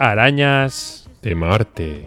Arañas de Marte.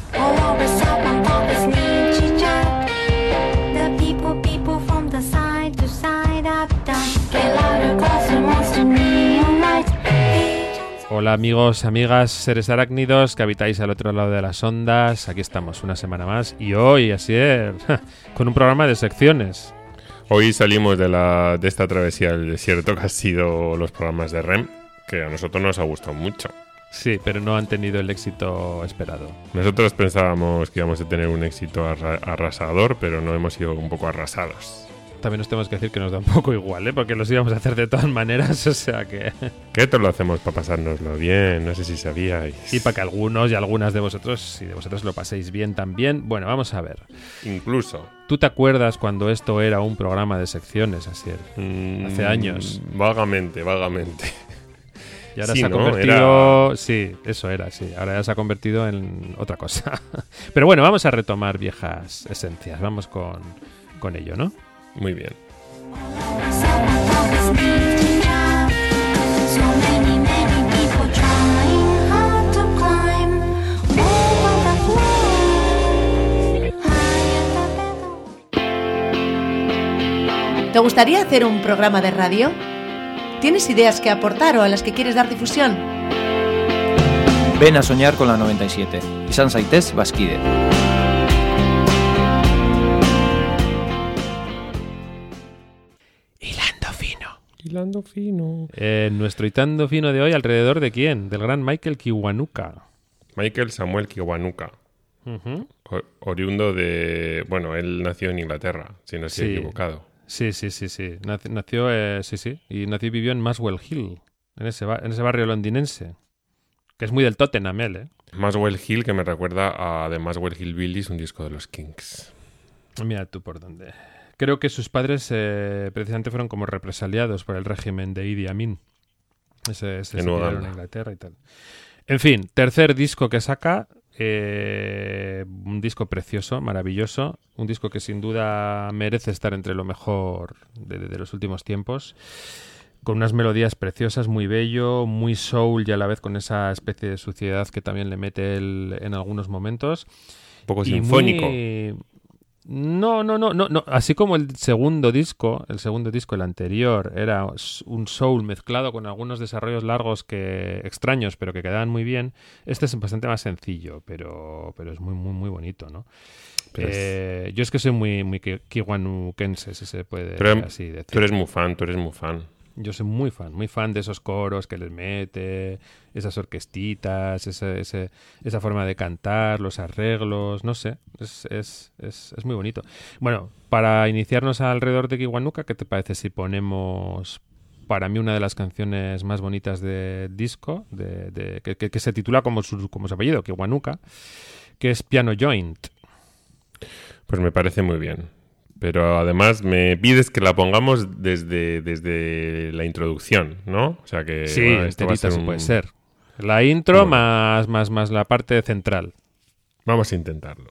Hola amigos, amigas, seres arácnidos que habitáis al otro lado de las ondas. Aquí estamos una semana más y hoy, así es, con un programa de secciones. Hoy salimos de esta travesía del desierto que han sido los programas de REM, que a nosotros nos ha gustado mucho. Sí, pero no han tenido el éxito esperado. Nosotros pensábamos que íbamos a tener un éxito arrasador, pero no hemos sido un poco arrasados. También nos tenemos que decir que nos da un poco igual, porque los íbamos a hacer de todas maneras, o sea que... Que esto lo hacemos para pasárnoslo bien, no sé si sabíais. Y para que algunos y algunas de vosotros, si de vosotros lo paséis bien también. Bueno, vamos a ver. Incluso. ¿Tú te acuerdas cuando esto era un programa de secciones, Asier? Hace años. Vagamente. Y ahora sí, se ha ¿no? convertido... Sí, eso era, sí. Ahora ya se ha convertido en otra cosa. Pero bueno, vamos a retomar viejas esencias. Vamos con ello, ¿no? Muy bien. ¿Te gustaría hacer un programa de radio? ¿Tienes ideas que aportar o a las que quieres dar difusión? Ven a soñar con la 97. Izan zaitez bazkide. Hilando fino. Nuestro hitando fino de hoy, ¿alrededor de quién? Del gran Michael Kiwanuka. Michael Samuel Kiwanuka. Uh-huh. Oriundo de... Bueno, él nació en Inglaterra, si no estoy equivocado. Sí. Nació, y nació y vivió en Muswell Hill, en ese barrio londinense. Que es muy del Tottenham, él, Muswell Hill, que me recuerda a The Muswell Hillbillies, un disco de los Kinks. Mira tú por dónde... Creo que sus padres precisamente fueron como represaliados por el régimen de Idi Amin. Se exiliaron en Inglaterra y tal. En fin, tercer disco que saca, un disco precioso, maravilloso, un disco que sin duda merece estar entre lo mejor de los últimos tiempos, con unas melodías preciosas, muy bello, muy soul y a la vez con esa especie de suciedad que también le mete él en algunos momentos. Un poco sinfónico. No. Así como el segundo disco, el anterior, era un soul mezclado con algunos desarrollos largos extraños, pero que quedaban muy bien. Este es bastante más sencillo, pero es muy, muy, muy bonito, ¿no? Yo es que soy muy kiwanukense, si se puede así decir. Tú eres muy fan. Yo soy muy fan de esos coros que les mete, esas orquestitas, esa forma de cantar, los arreglos, no sé, es muy bonito. Bueno, para iniciarnos alrededor de Kiwanuka, ¿qué te parece si ponemos, para mí, una de las canciones más bonitas del disco, que se titula como su apellido, Kiwanuka, que es Piano Joint? Pues me parece muy bien. Pero además me pides que la pongamos desde la introducción, ¿no? O sea que... Sí, bueno, esto va a ser puede ser. La intro más la parte central. Vamos a intentarlo.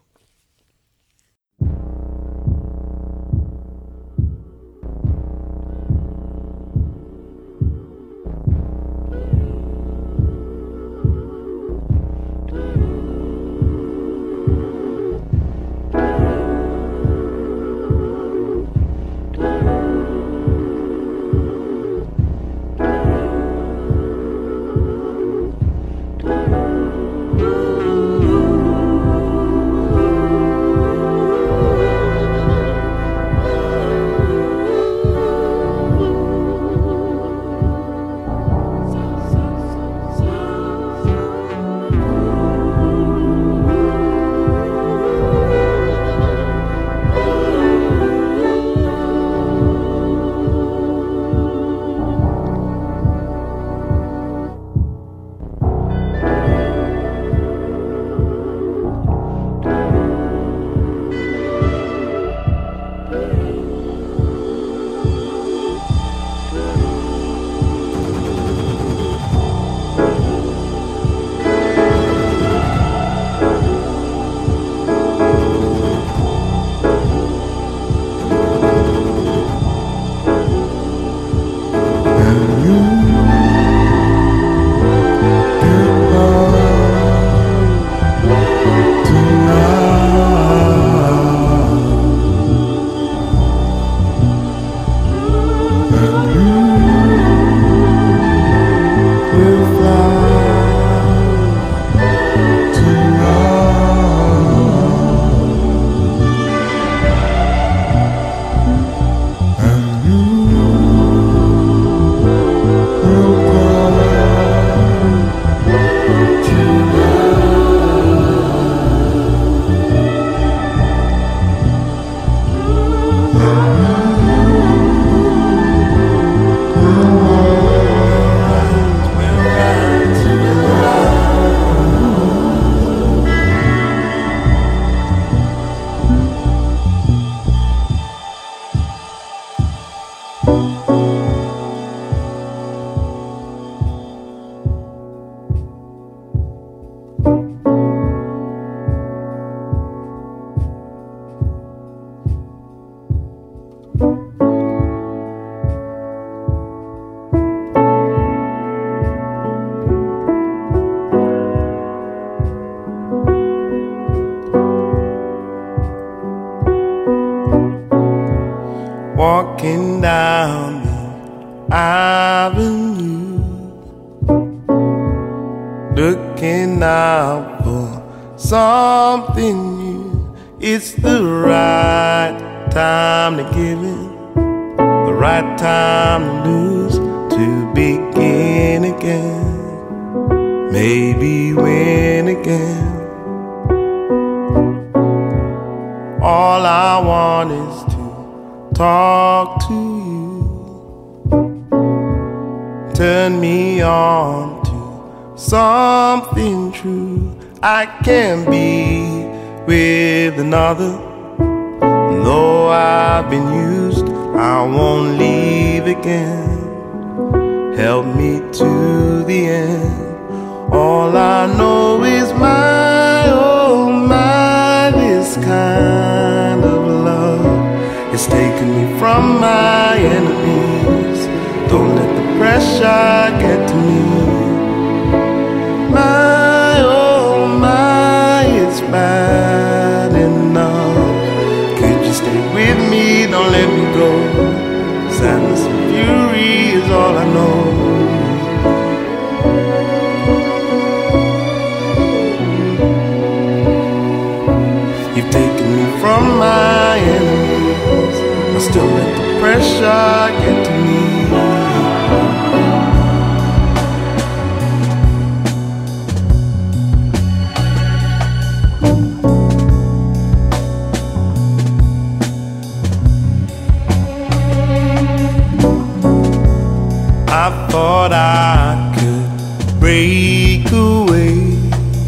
for something new. It's the right time to give in, the right time to lose, to begin again, maybe win again. All I want is to talk to you, turn me on to something true. I can be with another, though I've been used, I won't leave again. Help me to the end. All I know is my, oh my, this kind of love has taken me from my enemies. Don't let the pressure get to me. My, oh my, it's bad enough. Could you stay with me? Don't let me go. Sadness and fury is all I know. You've taken me from my enemies, I still let the pressure get to me. I thought I could break away.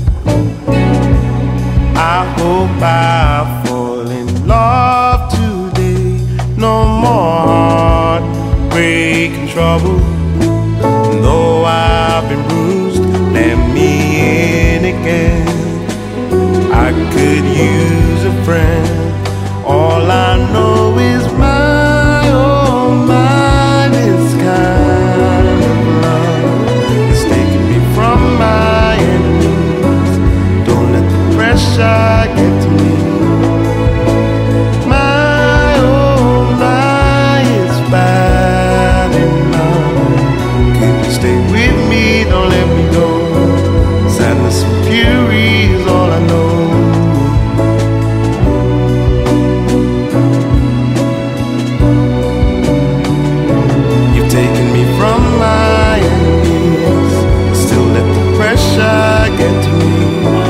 I hope I fall in love today. No more heartbreak trouble. Though I've been bruised, let me in again. I could use a friend. All I know is my, oh my, this kind of love is taking me from my enemies. Don't let the pressure get to me. My, oh my, it's bad enough. Could you stay with me? Don't let me go. Sadness and fury is all I know. You've taken me from my enemies, still let the pressure get to me.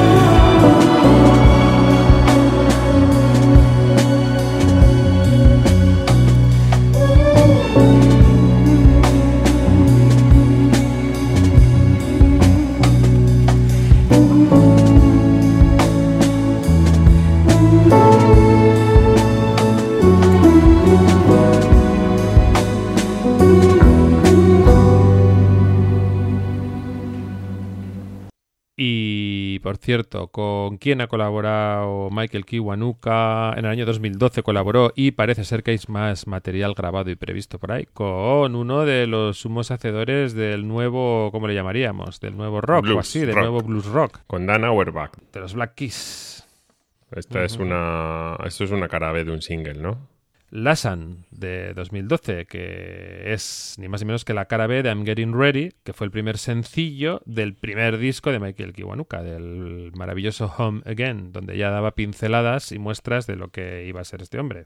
Y, por cierto, ¿con quién ha colaborado Michael Kiwanuka? En el año 2012 colaboró y parece ser que hay más material grabado y previsto por ahí, con uno de los sumos hacedores del nuevo, ¿cómo le llamaríamos? Del nuevo rock blues, o así, del rock. nuevo blues rock. Con Dan Auerbach. De los Black Keys. Esto es una cara B de un single, ¿no? Lasan, de 2012, que es ni más ni menos que la cara B de I'm Getting Ready, que fue el primer sencillo del primer disco de Michael Kiwanuka, del maravilloso Home Again, donde ya daba pinceladas y muestras de lo que iba a ser este hombre.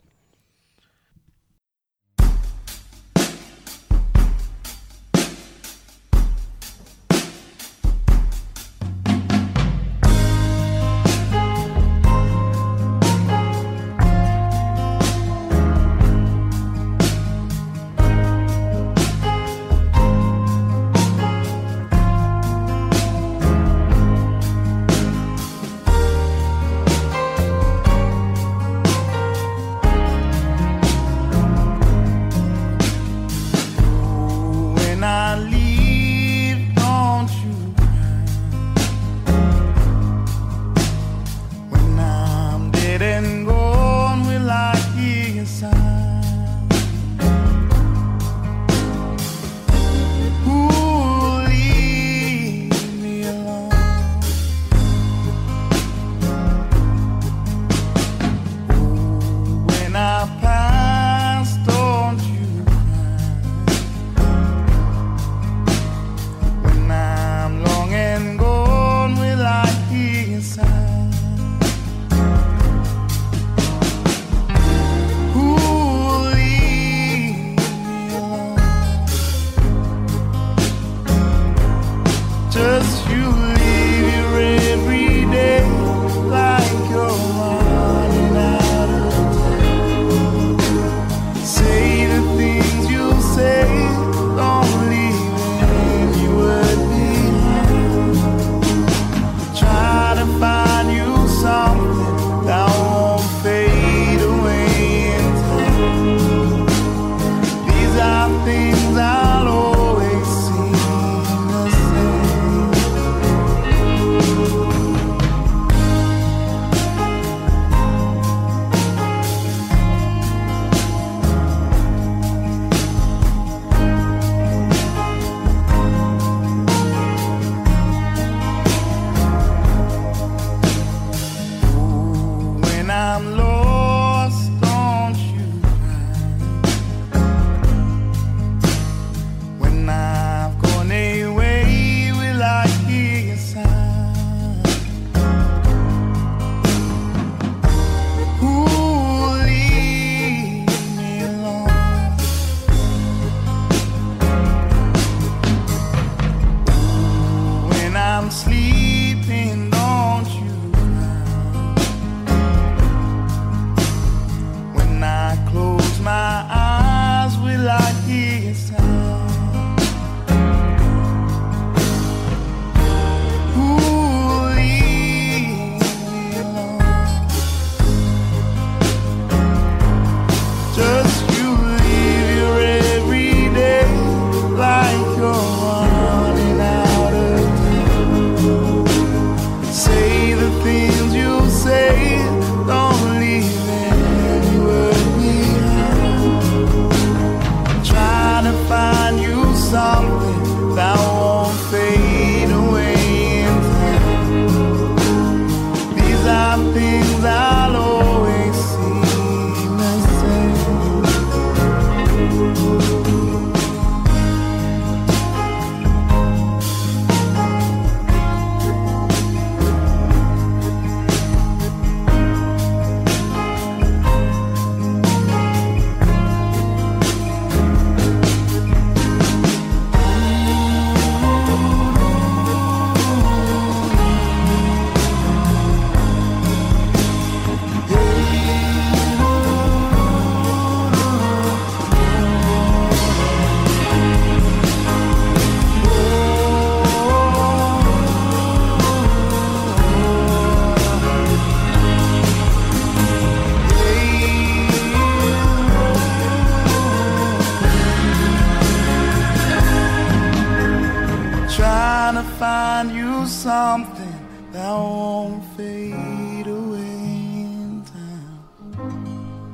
something that won't fade away in time.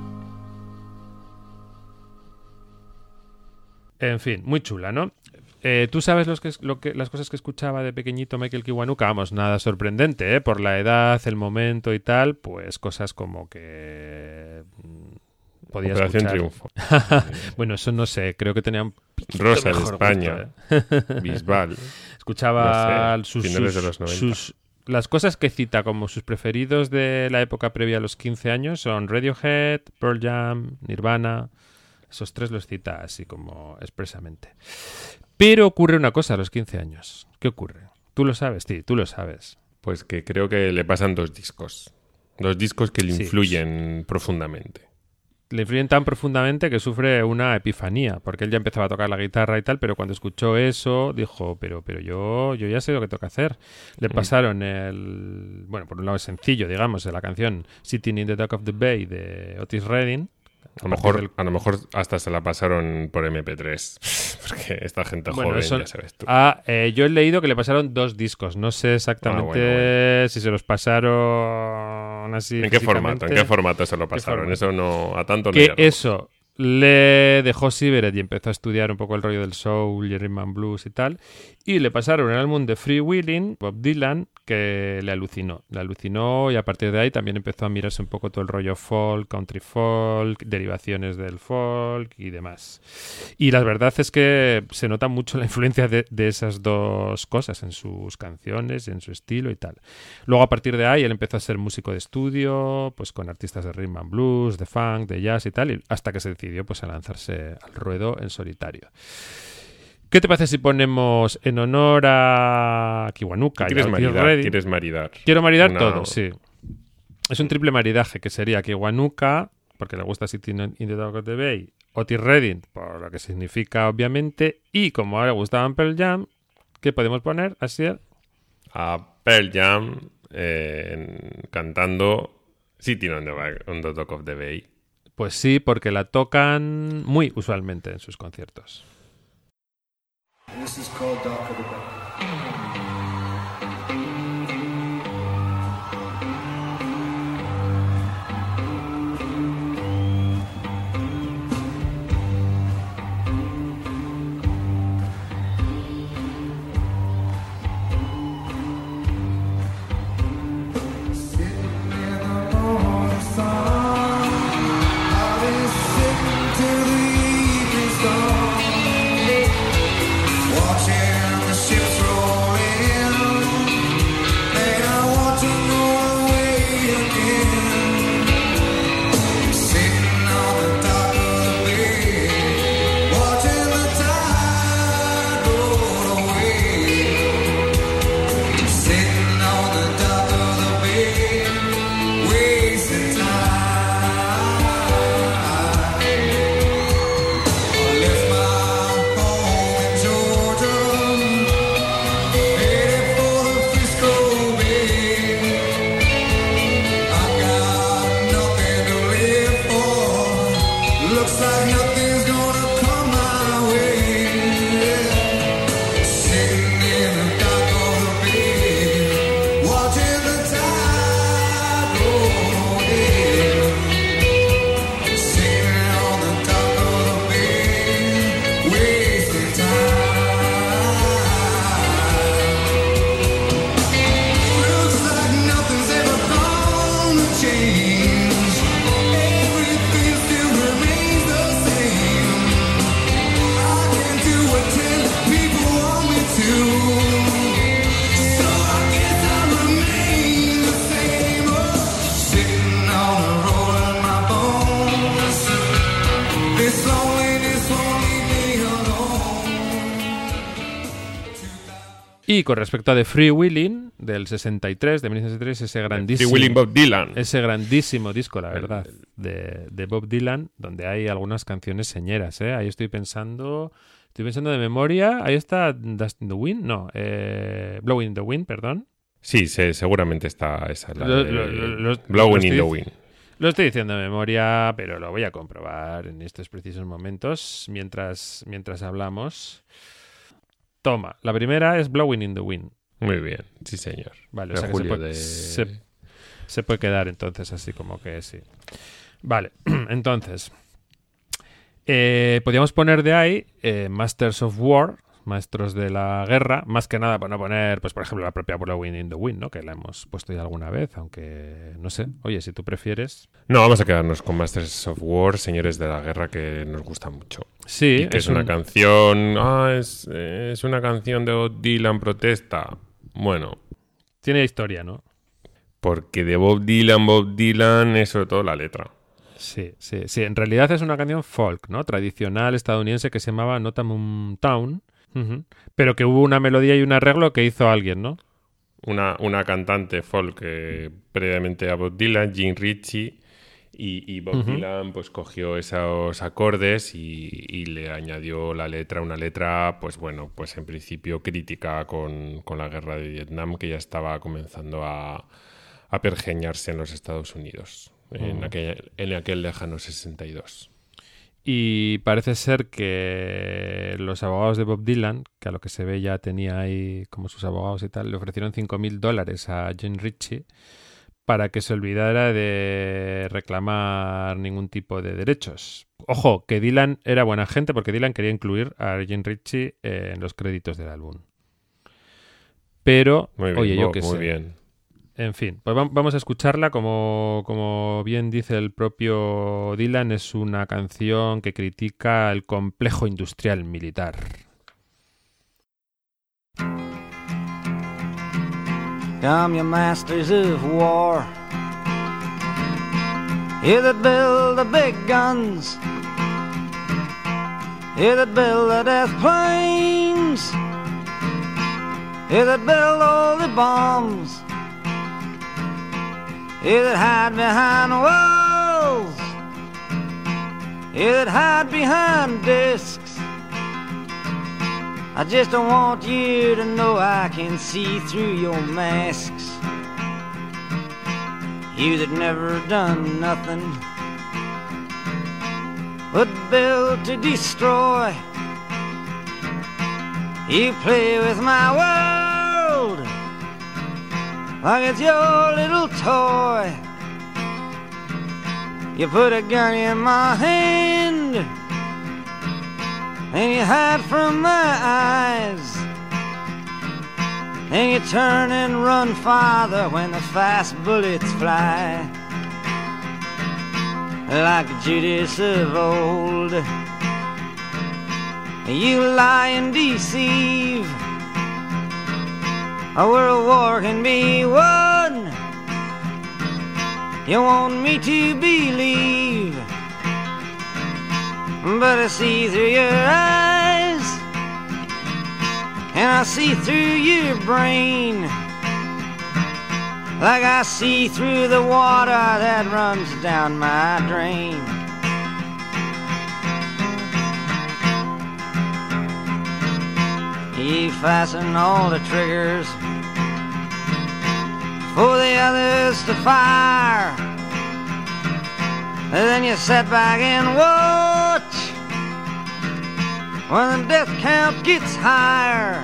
En fin, muy chula, ¿no? ¿Tú sabes las cosas que escuchaba de pequeñito Michael Kiwanuka? Vamos, nada sorprendente, ¿eh? Por la edad, el momento y tal, pues cosas como que podía Operación escuchar. Triunfo. Bueno, eso no sé, creo que tenía un Rosa de mejor España. gusto, ¿eh? Bisbal. Escuchaba No sé, finales de los 90. las cosas que cita como sus preferidos de la época previa a los 15 años son Radiohead, Pearl Jam, Nirvana. Esos tres los cita así como expresamente. Pero ocurre una cosa a los 15 años. ¿Qué ocurre? ¿Tú lo sabes? Sí, tú lo sabes. Pues que creo que le pasan 2 discos. 2 discos que le influyen profundamente. Le influyen tan profundamente que sufre una epifanía, porque él ya empezaba a tocar la guitarra y tal, pero cuando escuchó eso dijo, pero yo ya sé lo que toca hacer. Le pasaron bueno, por un lado es sencillo, digamos, de la canción Sitting in the Dock of the Bay de Otis Redding. A lo mejor hasta se la pasaron por MP3, porque esta gente joven, ya sabes tú. Yo he leído que le pasaron 2 discos, no sé exactamente si se los pasaron así. ¿En qué formato se lo pasaron? Eso no, a tanto no que llega. Eso le dejó Siveret y empezó a estudiar un poco el rollo del soul y rhythm and blues y tal, y le pasaron el álbum de Free Willing, Bob Dylan, que le alucinó y a partir de ahí también empezó a mirarse un poco todo el rollo folk, country folk, derivaciones del folk y demás. Y la verdad es que se nota mucho la influencia de esas 2 cosas en sus canciones, en su estilo y tal. Luego a partir de ahí él empezó a ser músico de estudio, pues con artistas de rhythm and blues, de funk, de jazz y tal, y hasta que se decidió pues a lanzarse al ruedo en solitario. ¿Qué te parece si ponemos en honor a Kiwanuka? ¿Quieres maridar? Quiero maridar todo, sí. Es un triple maridaje que sería Kiwanuka, porque le gusta Sitting in the Dock of the Bay, Otis Redding, por lo que significa obviamente, y como ahora le gustaban Pearl Jam, ¿qué podemos poner, Asier? A Pearl Jam cantando Sitting on the Dock of the Bay. Pues sí, porque la tocan muy usualmente en sus conciertos. This is called Dock of the Bay. Y con respecto a The Free Willing, del 63, de 1963, ese grandísimo... Free Willing Bob Dylan. Ese grandísimo disco, la verdad, de Bob Dylan, donde hay algunas canciones señeras, ¿eh? Ahí estoy pensando de memoria, ahí está Dust in the Wind, no, Blowing in the Wind, perdón. Sí, seguramente está esa, Blowing in the Wind. Lo estoy diciendo de memoria, pero lo voy a comprobar en estos precisos momentos, mientras hablamos. Toma, la primera es Blowing in the Wind. Muy bien, sí señor. Vale, o sea que se puede quedar entonces así como que sí. Vale, entonces podríamos poner de ahí Masters of War, maestros de la guerra, más que nada para no poner, pues por ejemplo, la propia Blowing in the Wind, ¿no? Que la hemos puesto ya alguna vez, aunque no sé. Oye, si tú prefieres... No, vamos a quedarnos con Masters of War, señores de la guerra, que nos gusta mucho. Sí. Y que es una canción... es una canción de Bob Dylan protesta. Bueno. Tiene historia, ¿no? Porque de Bob Dylan es sobre todo la letra. Sí. En realidad es una canción folk, ¿no? Tradicional estadounidense que se llamaba Nottingham Town. Uh-huh. Pero que hubo una melodía y un arreglo que hizo alguien, ¿no? Una cantante folk previamente a Bob Dylan, Jean Ritchie, y Bob Dylan pues cogió esos acordes y le añadió la letra, una letra pues bueno, pues en principio crítica con la guerra de Vietnam, que ya estaba comenzando a pergeñarse en los Estados Unidos en aquel lejano 62. Y parece ser que los abogados de Bob Dylan, que a lo que se ve ya tenía ahí como sus abogados y tal, le ofrecieron $5,000 a Jean Ritchie para que se olvidara de reclamar ningún tipo de derechos. Ojo, que Dylan era buena gente porque Dylan quería incluir a Jean Ritchie en los créditos del álbum. Pero, muy bien, oye, yo qué sé. Muy bien. En fin, pues vamos a escucharla. Como bien dice el propio Dylan, es una canción que critica el complejo industrial militar. Come, you masters of war, you that build the big guns, you that build the death planes, you that build all the bombs, you that hide behind walls, you that hide behind discs. I just don't want you to know I can see through your masks. You that never done nothing but build to destroy. You play with my world like it's your little toy. You put a gun in my hand and you hide from my eyes, and you turn and run farther when the fast bullets fly. Like Judas of old, you lie and deceive. A world war can be won. You want me to believe, but I see through your eyes, and I see through your brain, like I see through the water that runs down my drain. You fasten all the triggers for the others to fire, and then you sit back and watch when the death count gets higher.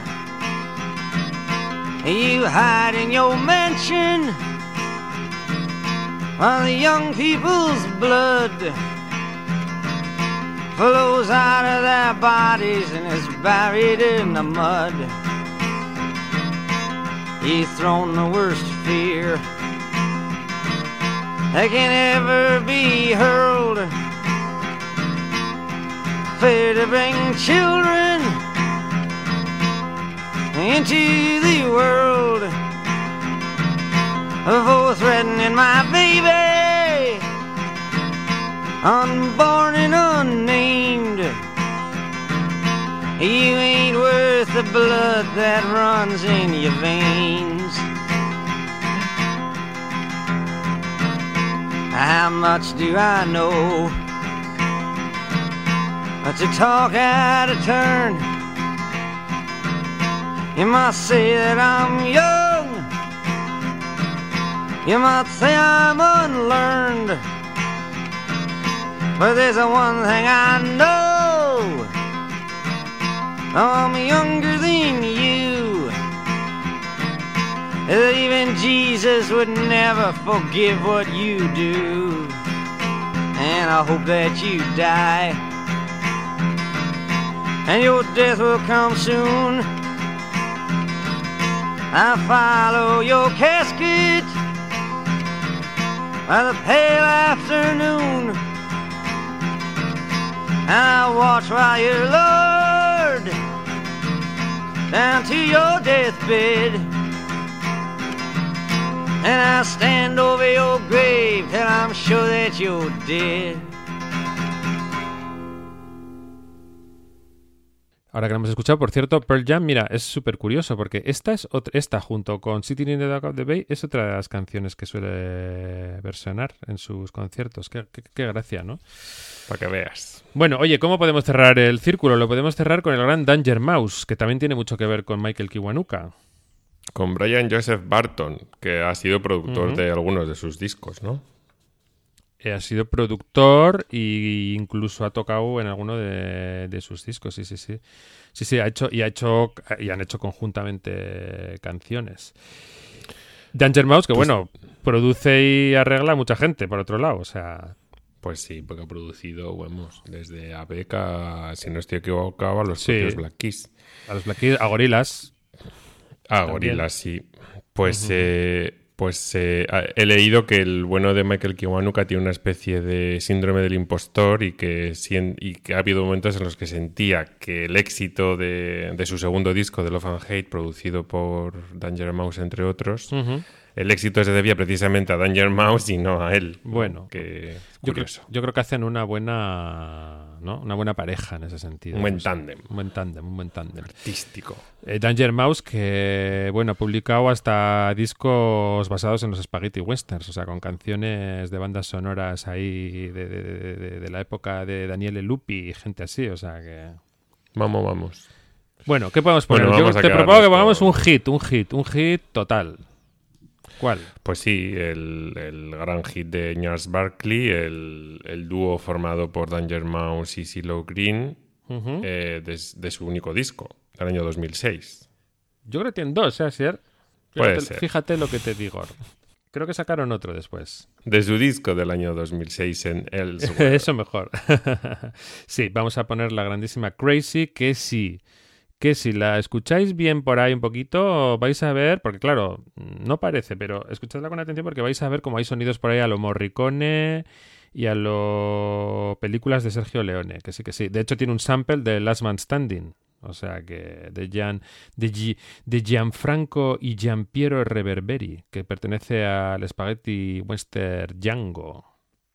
You hide in your mansion while the young people's blood flows out of their bodies and is buried in the mud. You've thrown the worst fear that can ever be hurled, fear to bring children into the world, for threatening my baby, unborn and unnamed. You ain't worth the blood that runs in your veins. How much do I know to talk out of turn? You might say that I'm young, you might say I'm unlearned, but there's one thing I know, I'm younger than you, that even Jesus would never forgive what you do. And I hope that you die, and your death will come soon. I follow your casket by the pale afternoon, and I watch while you're lowered down to your deathbed, and I stand over your grave till I'm sure that you're dead. Ahora que lo hemos escuchado, por cierto, Pearl Jam, mira, es súper curioso porque esta junto con Sitting in the Dock of the Bay es otra de las canciones que suele versionar en sus conciertos. Qué gracia, ¿no? Para que veas. Bueno, oye, ¿cómo podemos cerrar el círculo? Lo podemos cerrar con el gran Danger Mouse, que también tiene mucho que ver con Michael Kiwanuka. Con Brian Joseph Barton, que ha sido productor de algunos de sus discos, ¿no? Ha sido productor e incluso ha tocado en alguno de sus discos, sí. Sí, y han hecho conjuntamente canciones. Danger Mouse, que bueno, produce y arregla a mucha gente, por otro lado, o sea... Pues sí, porque ha producido, desde Abeca, si no estoy equivocado, a los propios Black Keys. A los Black Keys, a Gorillaz. A Gorillaz, sí. Pues he leído que el bueno de Michael Kiwanuka tiene una especie de síndrome del impostor y que ha habido momentos en los que sentía que el éxito de su segundo disco, de Love and Hate, producido por Danger Mouse, entre otros, el éxito se debía precisamente a Danger Mouse y no a él. Bueno, yo creo que hacen una buena pareja en ese sentido. Un buen tándem. Un buen tándem. Artístico. Danger Mouse, que ha publicado hasta discos basados en los Spaghetti Westerns, o sea, con canciones de bandas sonoras ahí de la época de Daniele Lupi y gente así, o sea que... Vamos. Bueno, ¿qué podemos poner? Yo te propongo que pongamos un hit total. ¿Cuál? Pues sí, el gran hit de Gnarls Barkley, el dúo formado por Danger Mouse y CeeLo Green, de su único disco, del año 2006. Yo creo que tienen dos, ¿eh, Asier? Puede ser. Fíjate lo que te digo. Creo que sacaron otro después. De su disco del año 2006 en Elsewhere. Eso mejor. Sí, vamos a poner la grandísima Crazy, que si la escucháis bien por ahí un poquito, vais a ver, porque claro, no parece, pero escuchadla con atención porque vais a ver cómo hay sonidos por ahí a lo Morricone y a lo películas de Sergio Leone, que sí. De hecho tiene un sample de Last Man Standing, o sea que de Gianfranco y Giampiero Reverberi, que pertenece al Spaghetti Western Django.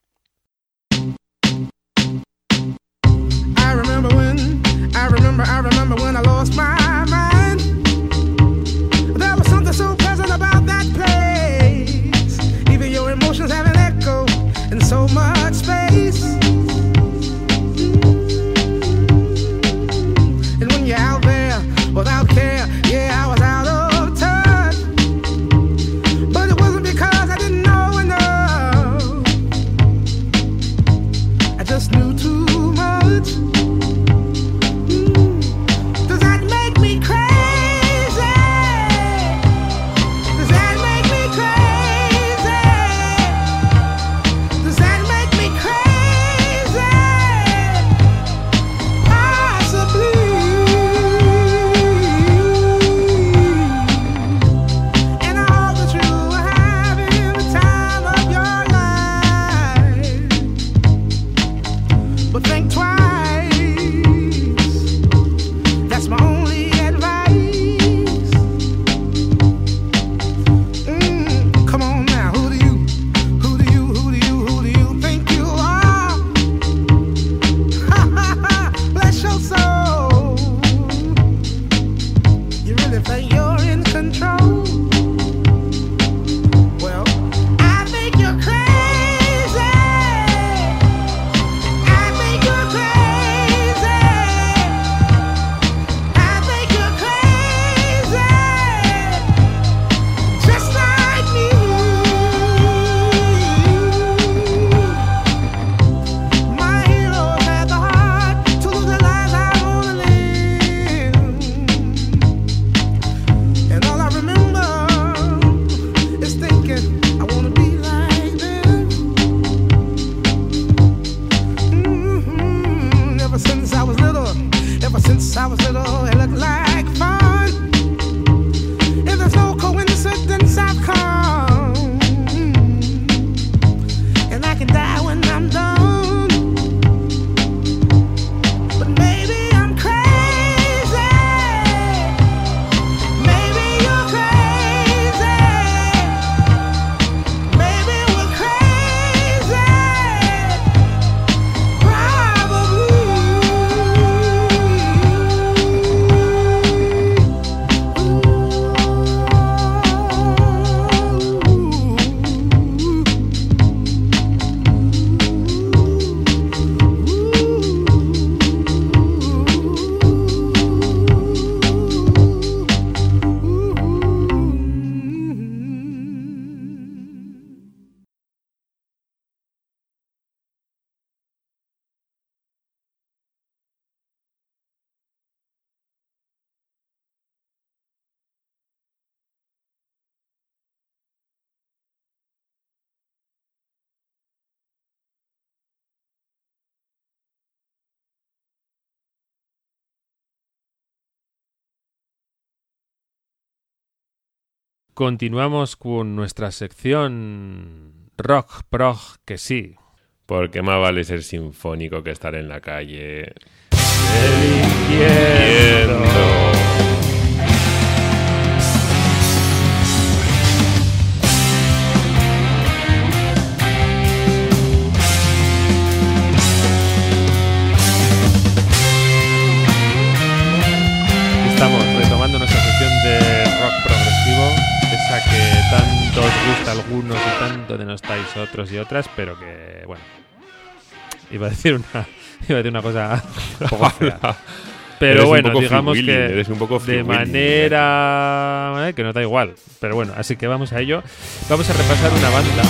I remember when I lost my mind. There was something so pleasant about that place. Even your emotions have an echo in so much space. And when you're out there without care, yeah, I was out of touch. But it wasn't because I didn't know enough. I just knew too much. Does that make continuamos con nuestra sección rock prog que sí. Porque más vale ser sinfónico que estar en la calle. Eligiendo. Estamos retomando nuestra sección de rock progresivo, esa que tanto os gusta a algunos y tanto denostáis otros y otras, pero que, bueno, iba a decir una cosa un poco fea. Pero bueno, digamos que eres un poco de manera que no da igual. Pero bueno, así que vamos a ello. Vamos a repasar una banda.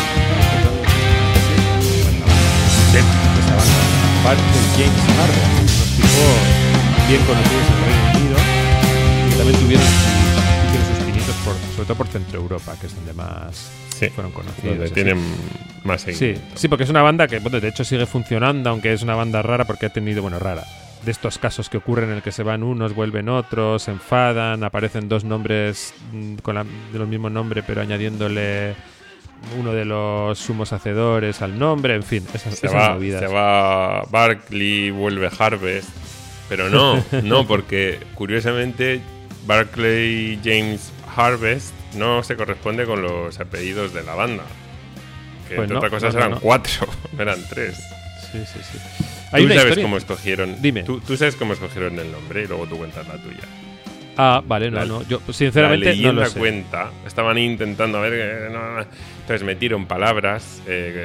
Esa banda, Barclay James Harvest, unos tipos bien conocidos en el Reino Unido. También tuvieron sus pinitos sobre todo por Centro Europa, que es donde más fueron conocidos. Sí, tienen más seguimiento. Sí, porque es una banda que, bueno, de hecho sigue funcionando, aunque es una banda rara porque ha tenido, rara. De estos casos que ocurren en el que se van unos, vuelven otros, se enfadan, aparecen dos nombres de los mismos nombres, pero añadiéndole uno de los sumos hacedores al nombre, en fin, esas movidas. Se va Barclay, vuelve Harvest, pero no, porque curiosamente Barclay James Harvest no se corresponde con los apellidos de la banda. Que pues entre otras cosas eran 4, eran 3. Sí. ¿Tú sabes cómo escogieron? Dime. ¿Tú sabes cómo escogieron el nombre y luego tú cuentas la tuya? Ah, vale, no. Yo sinceramente no lo sé. Cuenta, estaban intentando entonces metieron palabras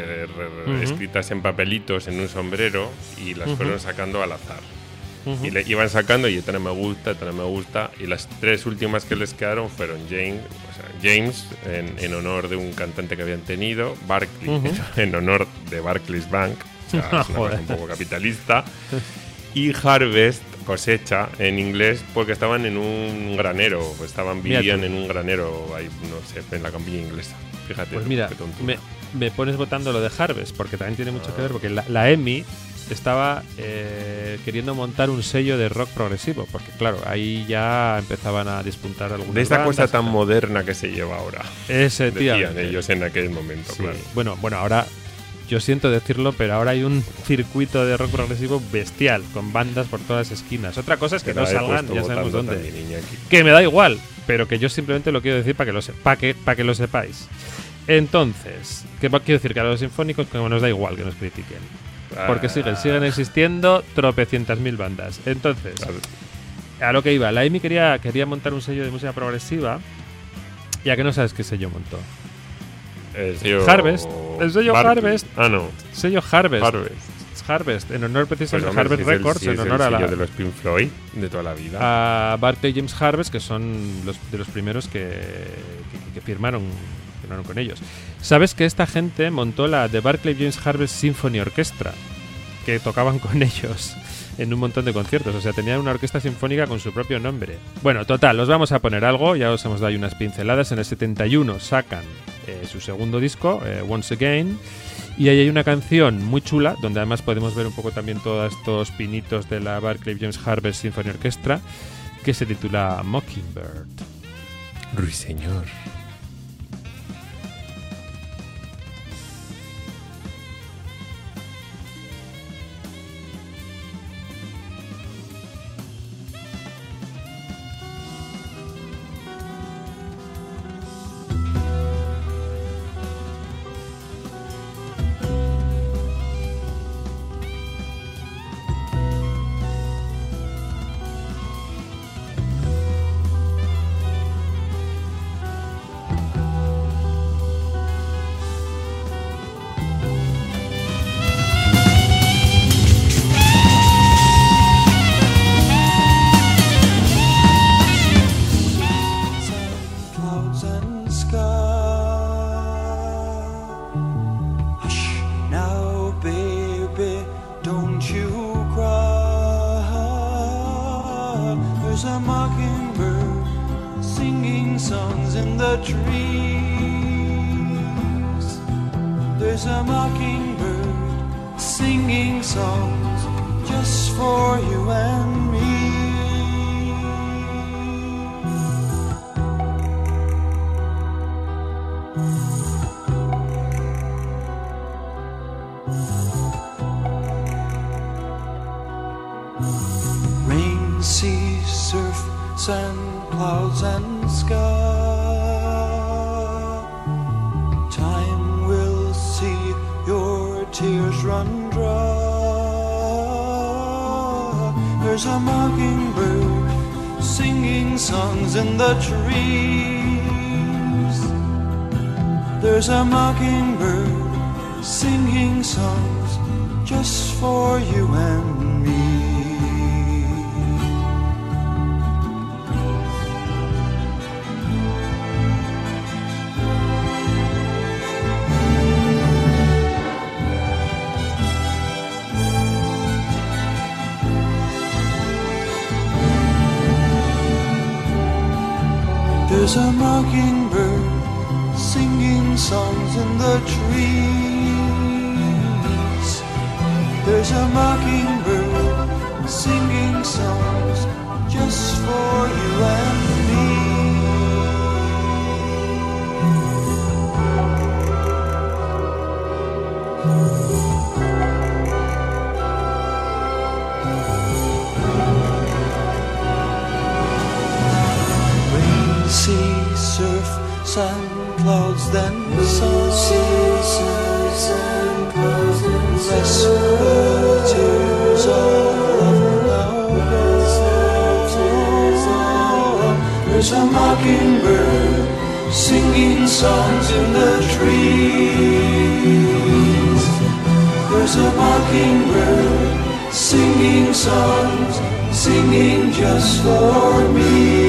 escritas en papelitos en un sombrero y las fueron sacando al azar. Y le iban sacando y esta no me gusta, y las 3 últimas que les quedaron fueron James en honor de un cantante que habían tenido, Barclay en honor de Barclays Bank, o sea, es una cosa un poco capitalista, y Harvest, cosecha en inglés, porque estaban en un granero, vivían en un granero ahí, no sé, en la campiña inglesa. Fíjate. Pues mira, me pones votando lo de Harvest, porque también tiene mucho que ver, porque la EMI estaba queriendo montar un sello de rock progresivo, porque claro, ahí ya empezaban a despuntar algunas de esta bandas, cosa tan moderna que se lleva ahora. Decían ellos en aquel momento, sí. Claro. Bueno, ahora yo siento decirlo, pero ahora hay un circuito de rock progresivo bestial, con bandas por todas esquinas. Otra cosa es que no salgan, ya sabemos dónde. Que me da igual, pero que yo simplemente lo quiero decir para que lo sepáis. Entonces, ¿qué quiero decir? Que a los sinfónicos como nos da igual que nos critiquen. Porque siguen existiendo tropecientas mil bandas. Entonces, a lo que iba, la EMI quería montar un sello de música progresiva. ¿Y a qué no sabes qué sello montó? El sello Harvest. El sello Harvest. Ah, no. Sello Harvest. Harvest, en honor precisamente a Harvest Records, en honor a la de los Pink Floyd de toda la vida. A Barclay James Harvest, que son de los primeros que firmaron con ellos. ¿Sabes que esta gente montó la The Barclay James Harvest Symphony Orchestra? Que tocaban con ellos en un montón de conciertos. O sea, tenían una orquesta sinfónica con su propio nombre. Bueno, total, os vamos a poner algo. Ya os hemos dado unas pinceladas. En el 71 sacan su segundo disco, Once Again. Y ahí hay una canción muy chula, donde además podemos ver un poco también todos estos pinitos de la Barclay James Harvest Symphony Orchestra, que se titula Mockingbird. Ruiseñor. sand, clouds and sky. Time will see your tears run dry. There's a mockingbird singing songs in the trees. There's a mockingbird singing songs just for you and me. There's a mockingbird singing songs in the trees. There's a mockingbird singing songs just for you and me. Rain, sea, surf, sand, clouds, then sun. Bless the tears of love now. There's a mockingbird singing songs in the trees. There's a mockingbird singing songs, singing just for me.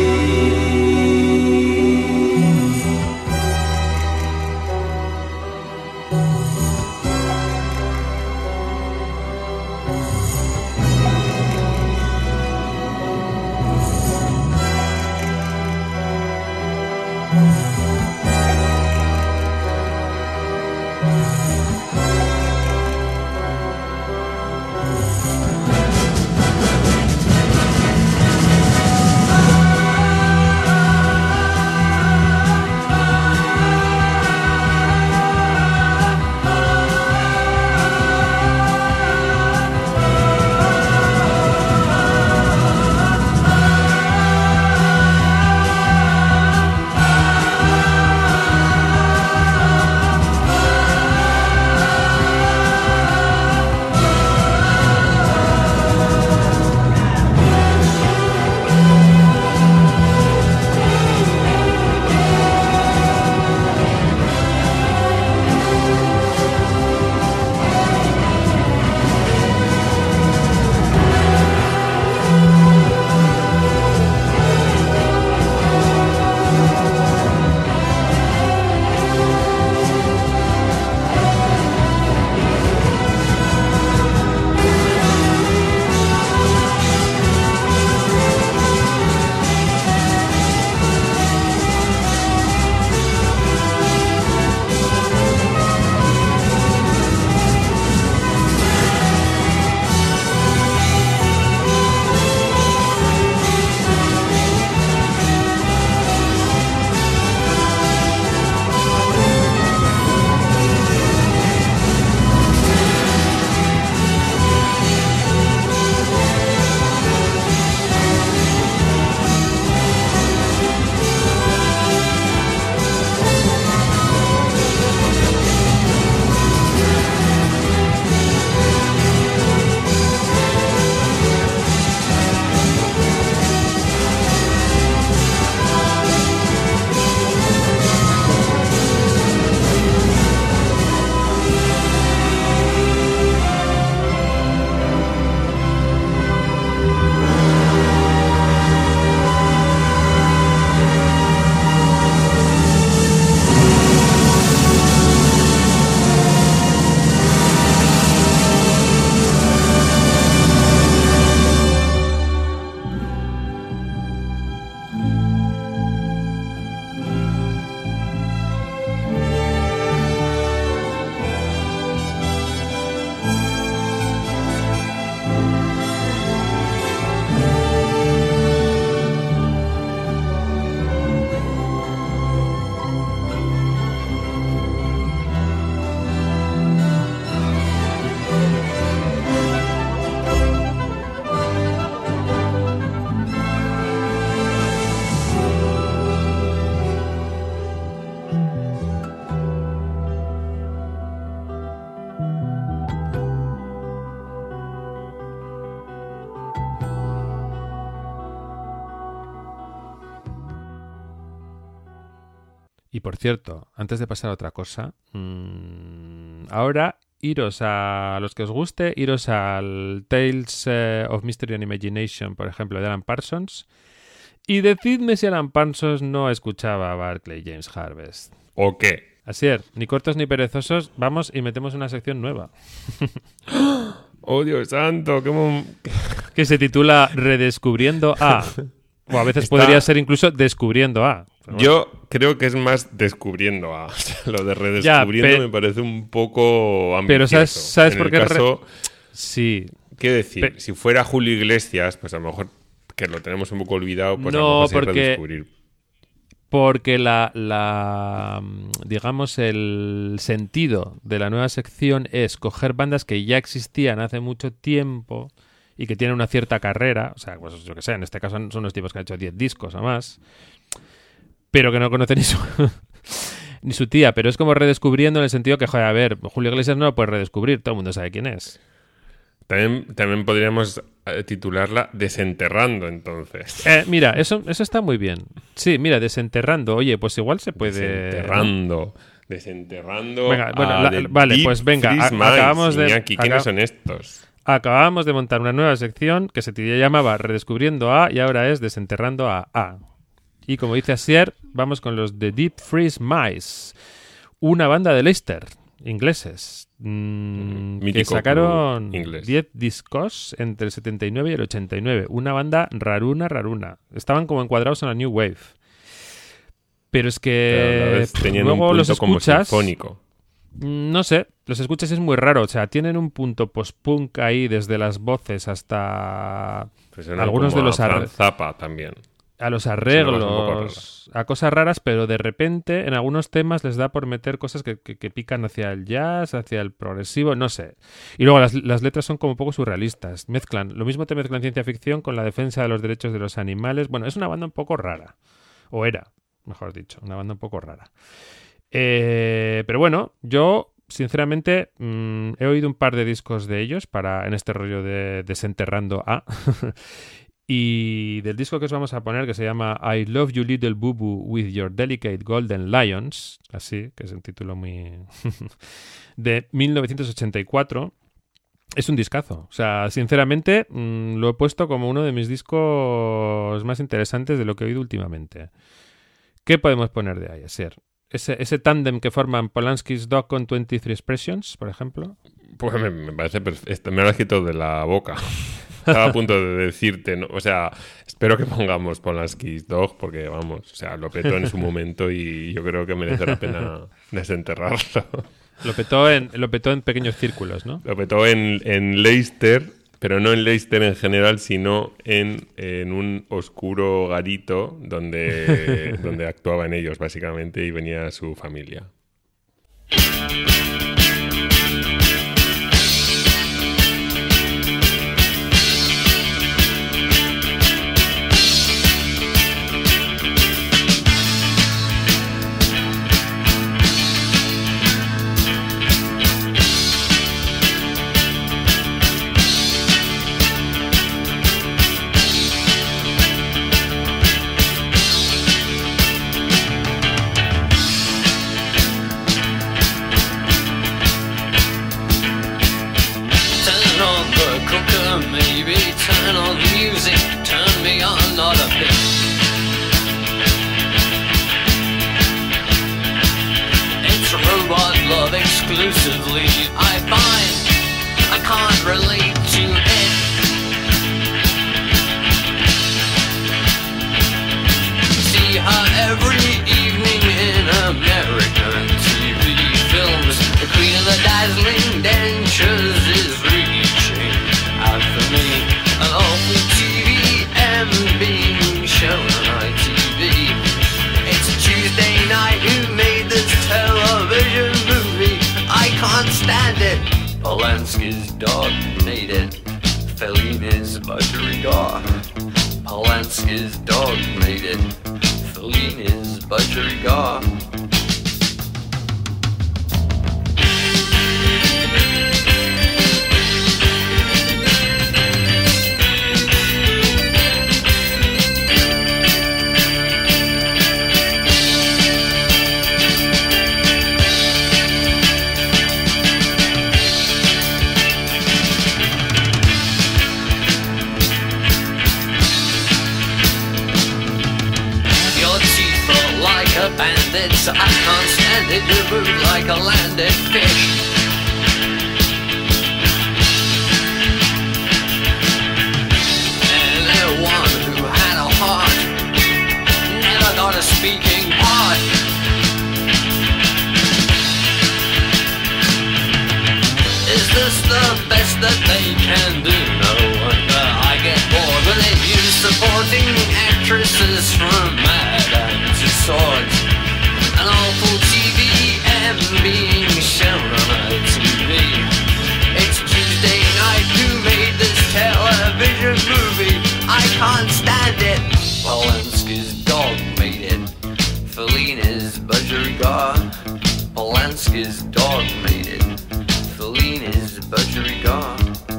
por cierto, antes de pasar a otra cosa, ahora iros a los que os guste, iros al Tales of Mystery and Imagination, por ejemplo, de Alan Parsons, y decidme si Alan Parsons no escuchaba a Barclay James Harvest. ¿O qué? Asier, ni cortos ni perezosos, vamos y metemos una sección nueva. ¡Oh, Dios santo! Que se titula Redescubriendo A. O a veces podría ser incluso Descubriendo A. Bueno. Yo creo que es más Descubriendo A. O sea, lo de Redescubriendo me parece un poco ambicioso. Pero ¿sabes por qué? Sí. ¿Qué decir? Si fuera Julio Iglesias, pues a lo mejor que lo tenemos un poco olvidado, pues no, a lo mejor redescubrir. Porque digamos, el sentido de la nueva sección es coger bandas que ya existían hace mucho tiempo y que tienen una cierta carrera, o sea, pues yo que sé, en este caso son unos tipos que han hecho 10 discos o más, pero que no conocen ni su tía, pero es como redescubriendo en el sentido que, joder, a ver, Julio Iglesias no lo puede redescubrir, todo el mundo sabe quién es. También podríamos titularla Desenterrando, entonces. Mira, eso está muy bien. Sí, mira, Desenterrando. Oye, pues igual se puede... Desenterrando. Venga, bueno, vale, pues venga. Acabamos de... Iñaki, ¿quiénes son estos? Acabamos de montar una nueva sección que se llamaba Redescubriendo A y ahora es Desenterrando a A. Y como dice Asier, vamos con los The Deep Freeze Mice, una banda de Leicester, ingleses. Que sacaron 10 discos entre el 79 y el 89. Una banda raruna. Estaban como encuadrados en la New Wave. Pero es que luego los escuchas como sinfónico. No sé, los escuchas y es muy raro. O sea, tienen un punto post-punk ahí desde las voces hasta pues algunos de los Zappa también. A los arreglos, a cosas raras, pero de repente en algunos temas les da por meter cosas que pican hacia el jazz, hacia el progresivo, no sé. Y luego las letras son como un poco surrealistas. Lo mismo te mezclan ciencia ficción con la defensa de los derechos de los animales. Bueno, es una banda un poco rara. O era, mejor dicho, una banda un poco rara. Pero bueno, yo sinceramente he oído un par de discos de ellos en este rollo de Desenterrando A. Y del disco que os vamos a poner, que se llama I Love You Little Boo Boo With Your Delicate Golden Lions, así, que es un título muy... de 1984, es un discazo. O sea, sinceramente, lo he puesto como uno de mis discos más interesantes de lo que he oído últimamente. ¿Qué podemos poner de ahí, Asier? Ese tándem que forman Polanski's Dog con 23 Expressions, por ejemplo. Pues me parece perfecto. Me lo has quitado de la boca. Estaba a punto de decirte, ¿no? O sea, espero que pongamos Polanski's Dog porque, vamos, o sea, lo petó en su momento y yo creo que merece la pena desenterrarlo. Lo petó en pequeños círculos, ¿no? Lo petó en Leicester, pero no en Leicester en general, sino en un oscuro garito donde actuaban ellos, básicamente, y venía su familia. Exclusively, I find I can't relate to it. See her every evening in American TV films. The queen of the dazzling dentures is reaching out for me. An awful TV and being shown on ITV. It's a Tuesday night. Who made this television movie? I can't stand it. Polanski's dog made it. Fellini's budgerigar. Polanski's dog made it. Fellini's budgerigar. So I can't stand it, you move like a landed fish. And anyone who had a heart never got a speaking part. Is this the best that they can do? No wonder I get bored when they use supporting actresses from Mad Ants to Swords. An awful TV and being shown on a TV. It's Tuesday night, who made this television movie? I can't stand it. Polanski's dog made it. Fellini's budgerigar. Polanski's dog made it. Fellini's budgerigar.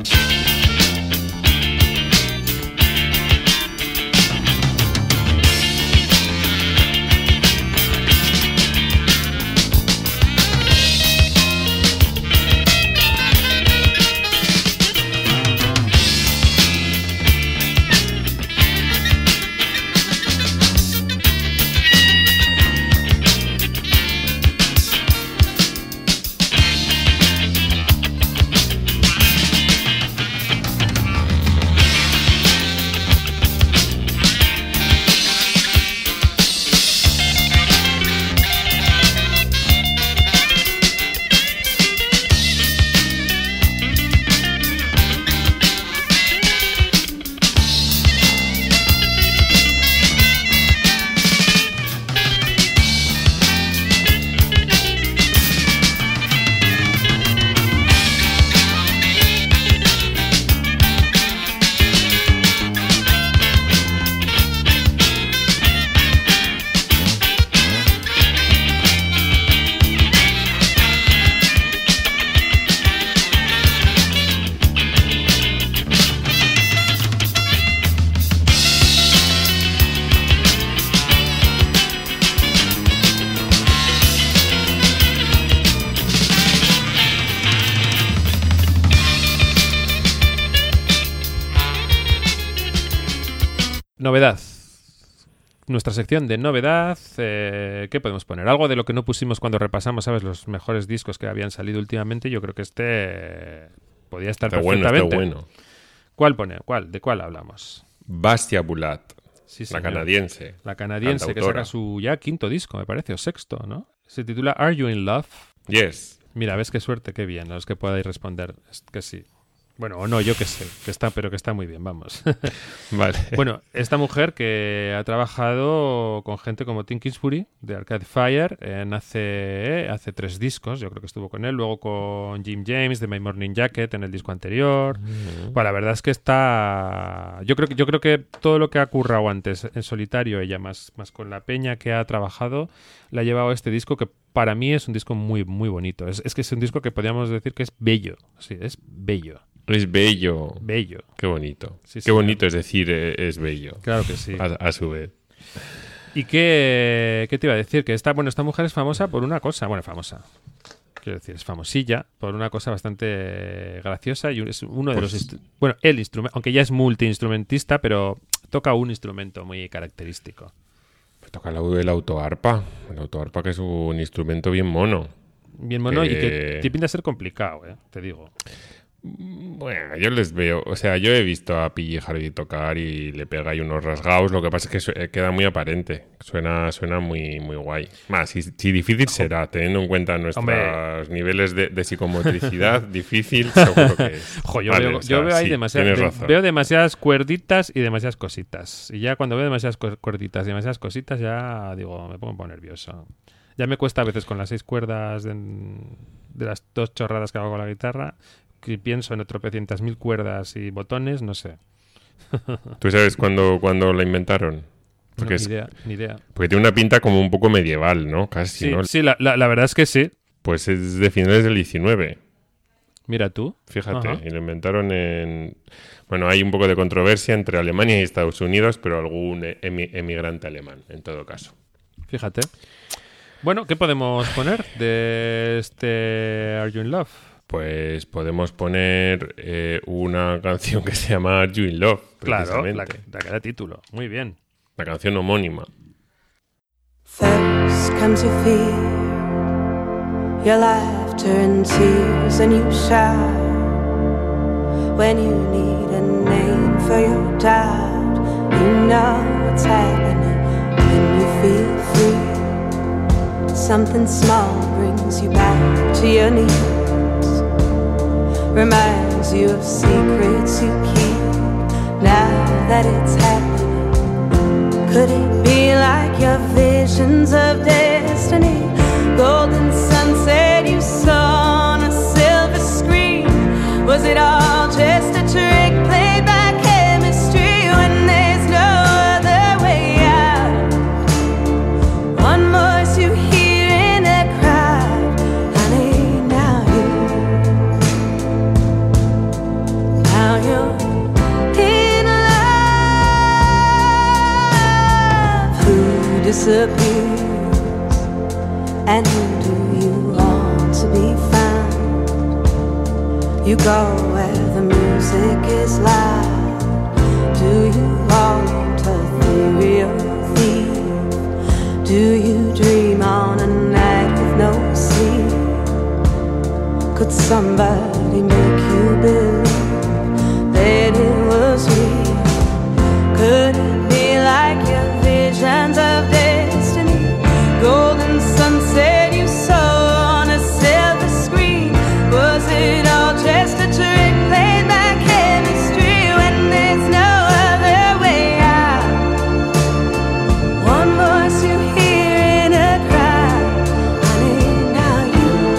Novedad. Nuestra sección de novedad. ¿Qué podemos poner? Algo de lo que no pusimos cuando repasamos, ¿sabes? Los mejores discos que habían salido últimamente. Yo creo que este podía estar perfectamente. Bueno. ¿Cuál pone? ¿De cuál hablamos? Bastia Bulat. Sí, la canadiense. La canadiense que saca su ya quinto disco, me parece, o sexto, ¿no? Se titula Are You in Love? Yes. Mira, ves qué suerte, qué bien, a los que podáis responder que sí. Bueno, o no, yo qué sé, pero que está muy bien, vamos. Vale. Bueno, esta mujer que ha trabajado con gente como Tim Kingsbury, de Arcade Fire, hace 3 discos, yo creo que estuvo con él, luego con Jim James, de My Morning Jacket, en el disco anterior. Bueno, la verdad es que está... Yo creo que todo lo que ha currado antes en solitario, ella más con la peña que ha trabajado, le ha llevado a este disco que para mí es un disco muy, muy bonito. Es que es un disco que podríamos decir que es bello. Sí, es bello. Es bello. Bello. Qué bonito. Sí, qué bonito es decir es bello. Claro que sí. A su vez. ¿Y qué te iba a decir? Que esta mujer es famosa por una cosa. Bueno, famosa. Quiero decir, es famosilla por una cosa bastante graciosa y es uno de los... Bueno, el instrumento, aunque ya es multiinstrumentista, pero toca un instrumento muy característico. Toca el autoarpa. El autoarpa, que es un instrumento bien mono. Bien mono y que te pinta ser complicado, te digo. Bueno, yo les veo, o sea, yo he visto a PJ Harvey tocar y le pega ahí unos rasgados, lo que pasa es que queda muy aparente, suena muy muy guay. Más, si difícil será, teniendo en cuenta nuestros niveles de psicomotricidad, difícil seguro que es. Yo veo ahí veo demasiadas cuerditas y demasiadas cositas, y ya cuando veo demasiadas cuerditas y demasiadas cositas ya digo, me pongo un poco nervioso. Ya me cuesta a veces con las 6 cuerdas de las 2 chorradas que hago con la guitarra. Que pienso en tropecientas mil cuerdas y botones, no sé. ¿Tú sabes cuándo la inventaron? Porque ni idea. Porque tiene una pinta como un poco medieval, ¿no? Casi, sí, ¿no? Sí, la verdad es que sí. Pues es de finales del 19. Mira tú. Fíjate, y lo inventaron en... Bueno, hay un poco de controversia entre Alemania y Estados Unidos, pero algún emigrante alemán, en todo caso. Fíjate. Bueno, ¿qué podemos poner de este Are You in Love? Pues podemos poner una canción que se llama Are You in Love. Claro, la que da título. Muy bien. La canción homónima. First comes your fear, your laughter and tears, and you shout when you need a name for your doubt. You know what's happening when you feel free. Something small brings you back to your knees, reminds you of secrets you keep. Now that it's happening, could it be like your visions of destiny? Golden sunset you saw on a silver screen. Was it all just a trick played by chemistry when there's no other way out? One voice you hear in a crowd, honey, now you're in love. Who disappears? And who do you want to be found? You go where the music is loud. Do you want a theory of a thief? Do you dream on a night with no sleep? Could somebody make you believe that it was real? Could it be like your visions of destiny? Golden sunset you saw on a silver screen. Was it all just a trick played by chemistry when there's no other way out? One voice you hear in a crowd, honey, now you're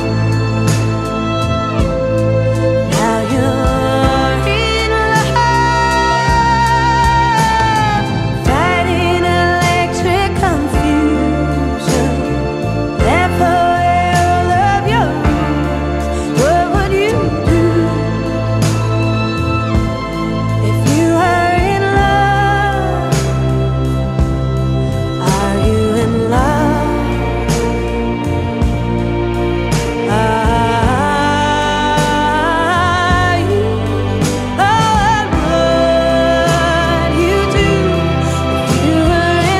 in love. Fighting electric confusion, left away all of your rules. What would you do if you were in love? Are you in love? Are you? Oh, what would you do if you were in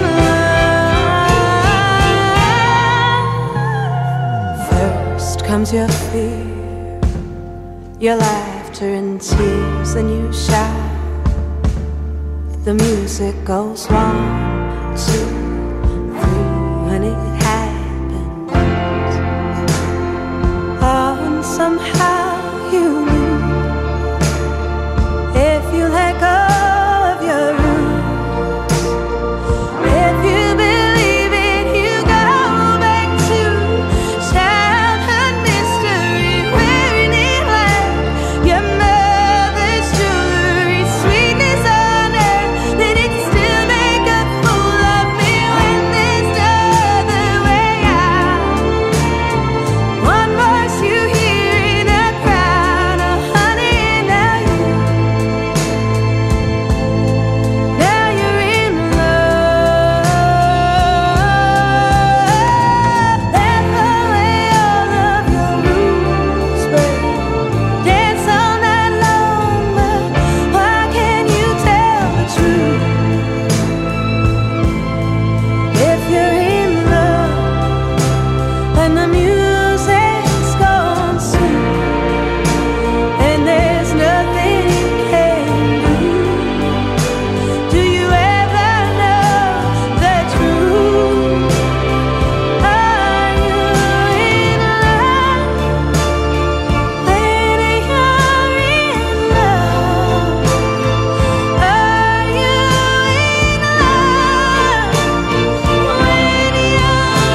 love? First comes your fear, your laughter and tears, and you shout. The music goes 1, 2, 3 when it happens. Oh, and somehow you knew if you let go of your roots, if you believe it, you go back to childhood mystery, wearing it like your mother's jewelry. Sweetness on earth, did it still make a fool of me when there's no other way out? One voice you hear in a crowd, oh honey, now you're in love. Left away all of your rules, but dance all night long. But why can't you tell the truth? If you're in love and the music's gone soon, and there's nothing you can do, do you ever know the truth? Are you in love? When you're in love, are you in love? When you're in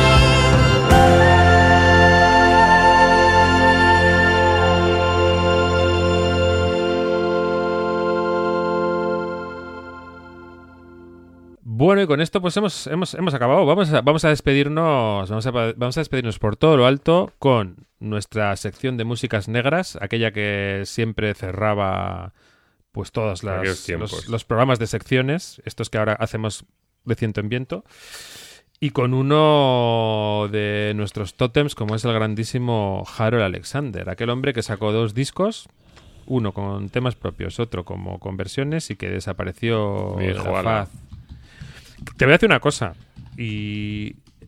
Bueno, y con esto pues hemos acabado. Vamos a despedirnos, vamos a despedirnos por todo lo alto con nuestra sección de músicas negras, aquella que siempre cerraba pues todos Aquellos tiempos. los programas de secciones, estos que ahora hacemos de ciento en viento, y con uno de nuestros tótems como es el grandísimo Harold Alexander, aquel hombre que sacó 2 discos, uno con temas propios, otro como con versiones, y que desapareció de la faz. Te voy a decir una cosa, y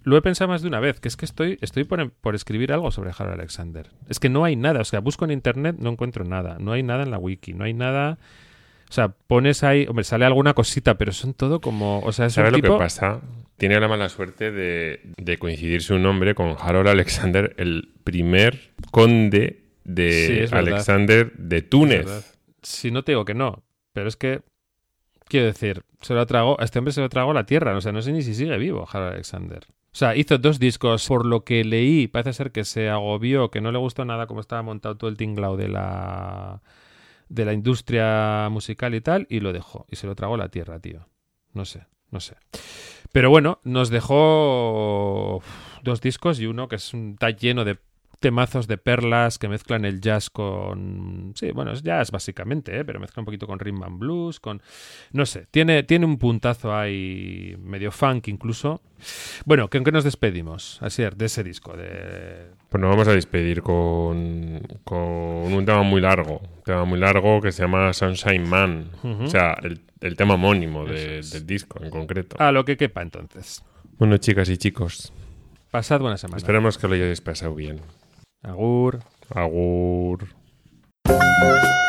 lo he pensado más de una vez, que es que estoy por escribir algo sobre Harold Alexander. Es que no hay nada, o sea, busco en internet, no encuentro nada, no hay nada en la wiki, no hay nada... O sea, pones ahí, hombre, sale alguna cosita, pero son todo como... O sea, es ¿sabes un tipo... lo que pasa? Tiene la mala suerte de coincidir su nombre con Harold Alexander, el primer conde de Alexander de Túnez. Sí, no te digo que no, pero es que, quiero decir, a este hombre se lo tragó la tierra, o sea, no sé ni si sigue vivo Harold Alexander. O sea, hizo 2 discos, por lo que leí, parece ser que se agobió, que no le gustó nada cómo estaba montado todo el tinglao de la industria musical y tal, y lo dejó, y se lo tragó la tierra, tío. No sé. Pero bueno, nos dejó 2 discos y uno que está lleno de temazos de perlas que mezclan el jazz con... Sí, bueno, es jazz básicamente, pero mezcla un poquito con rhythm and blues, con... No sé, tiene un puntazo ahí medio funk incluso. Bueno, ¿con qué nos despedimos, Asier, de ese disco? Pues nos vamos a despedir con un tema muy largo que se llama Sunshine Man. O sea, el tema homónimo del disco en concreto. A lo que quepa entonces. Bueno, chicas y chicos, pasad buena semana. Esperemos que lo hayáis pasado bien. Agur. Agur.